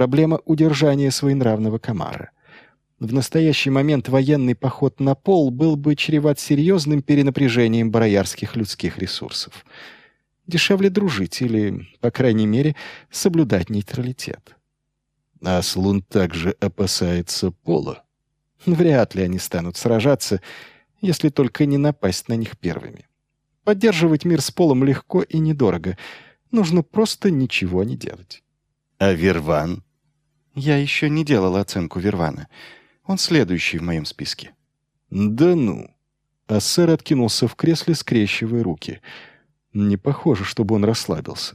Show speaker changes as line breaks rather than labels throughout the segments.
проблема удержания своенравного комара. В настоящий момент военный поход на Пол был бы чреват серьезным перенапряжением бароярских людских ресурсов. Дешевле дружить или, по крайней мере, соблюдать нейтралитет.
Аслун также опасается Пола.
Вряд ли они станут сражаться, если только не напасть на них первыми. Поддерживать мир с Полом легко и недорого. Нужно просто ничего не делать.
А Верван?
Я еще не делала оценку Вервана. Он следующий в моем списке.
Да ну.
Ассер откинулся в кресле, скрещивая руки. Не похоже, чтобы он расслабился.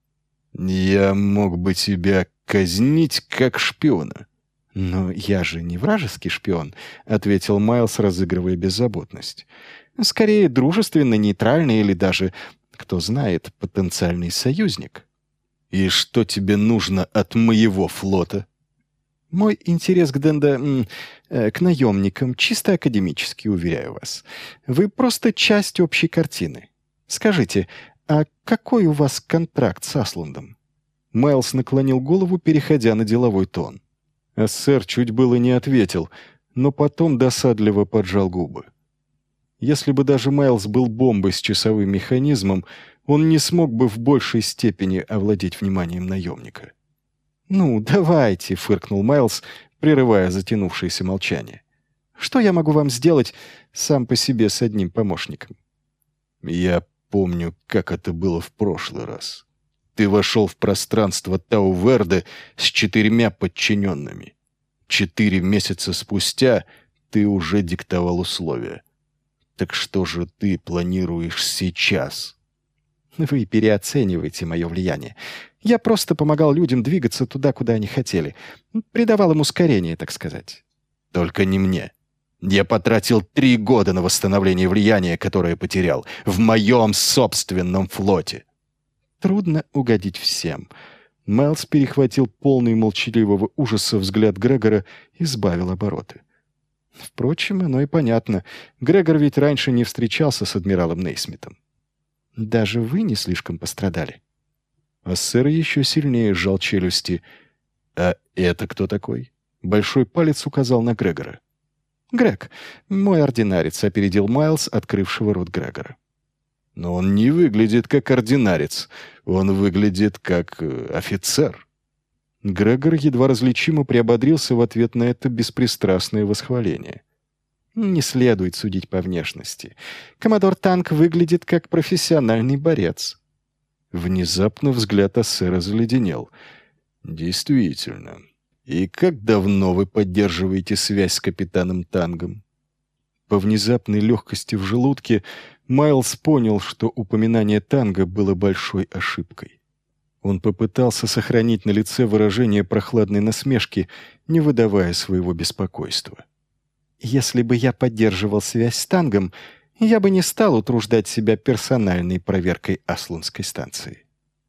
Я мог бы тебя казнить как шпиона.
«Но я же не вражеский шпион», — ответил Майлз, разыгрывая беззаботность. «Скорее, дружественно-нейтральный или даже, кто знает, потенциальный союзник».
«И что тебе нужно от моего флота?»
«Мой интерес к к наемникам чисто академический, уверяю вас. Вы просто часть общей картины. Скажите, а какой у вас контракт с Аслундом?» Майлз наклонил голову, переходя на деловой тон.
Ассер чуть было не ответил, но потом досадливо поджал губы. Если бы даже Майлз был бомбой с часовым механизмом, он не смог бы в большей степени овладеть вниманием наемника.
«Ну, давайте», — фыркнул Майлз, прерывая затянувшееся молчание. «Что я могу вам сделать сам по себе с одним помощником?»
«Я помню, как это было в прошлый раз. Ты вошел в пространство Тау-Верде с 4 подчиненными. 4 месяца спустя ты уже диктовал условия. Так что же ты планируешь сейчас?»
«Вы переоцениваете мое влияние. Я просто помогал людям двигаться туда, куда они хотели. Придавал им ускорение, так сказать».
«Только не мне. Я потратил 3 года на восстановление влияния, которое потерял, в моем собственном флоте».
«Трудно угодить всем». Майлз перехватил полный молчаливого ужаса взгляд Грегора и сбавил обороты. Впрочем, оно и понятно. Грегор ведь раньше не встречался с адмиралом Нейсмитом. «Даже вы не слишком пострадали».
Ассер еще сильнее сжал челюсти. «А это кто такой?» Большой палец указал на Грегора.
«Грег, мой ординарец», — опередил Майлз, открывшего рот Грегора.
«Но он не выглядит как ординарец. Он выглядит как офицер».
Грегор едва различимо приободрился в ответ на это беспристрастное восхваление. «Не следует судить по внешности. Коммодор Танк выглядит как профессиональный борец».
Внезапно взгляд Ассера заледенел. «Действительно. И как давно вы поддерживаете связь с капитаном Тангом?»
По внезапной легкости в желудке Майлз понял, что упоминание Танга было большой ошибкой. Он попытался сохранить на лице выражение прохладной насмешки, не выдавая своего беспокойства. «Если бы я поддерживал связь с Тангом, я бы не стал утруждать себя персональной проверкой Аслунской станции».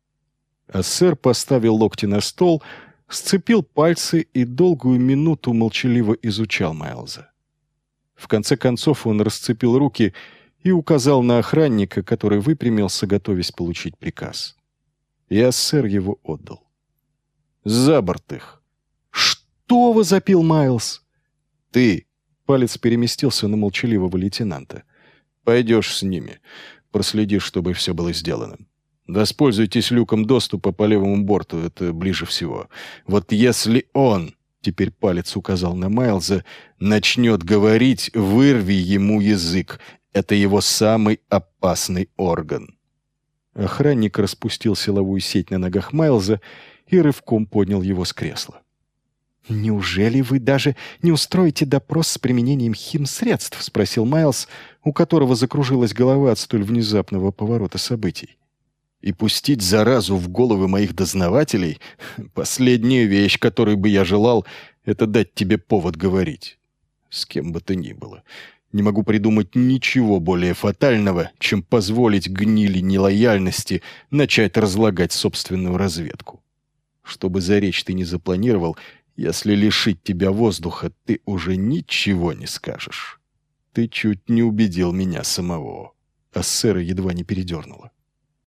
Ассер поставил локти на стол, сцепил пальцы и долгую минуту молчаливо изучал Майлза. В конце концов он расцепил руки и указал на охранника, который выпрямился, готовясь получить приказ. И Ассер его отдал. «За борт их!»
«Что вы?» — запил Майлз.
«Ты!» — палец переместился на молчаливого лейтенанта. «Пойдешь с ними. Проследи, чтобы все было сделано. Воспользуйтесь люком доступа по левому борту, это ближе всего. Вот если он...» Теперь палец указал на Майлза. «Начнет говорить, вырви ему язык. Это его самый опасный орган».
Охранник распустил силовую сеть на ногах Майлза и рывком поднял его с кресла. «Неужели вы даже не устроите допрос с применением химсредств?» — спросил Майлз, у которого закружилась голова от столь внезапного поворота событий.
«И пустить заразу в головы моих дознавателей — последняя вещь, которой бы я желал, это дать тебе повод говорить. С кем бы то ни было. Не могу придумать ничего более фатального, чем позволить гнили нелояльности начать разлагать собственную разведку. Что бы за речь ты ни запланировал, если лишить тебя воздуха, ты уже ничего не скажешь. Ты чуть не убедил меня самого».
Ассера едва не передернула.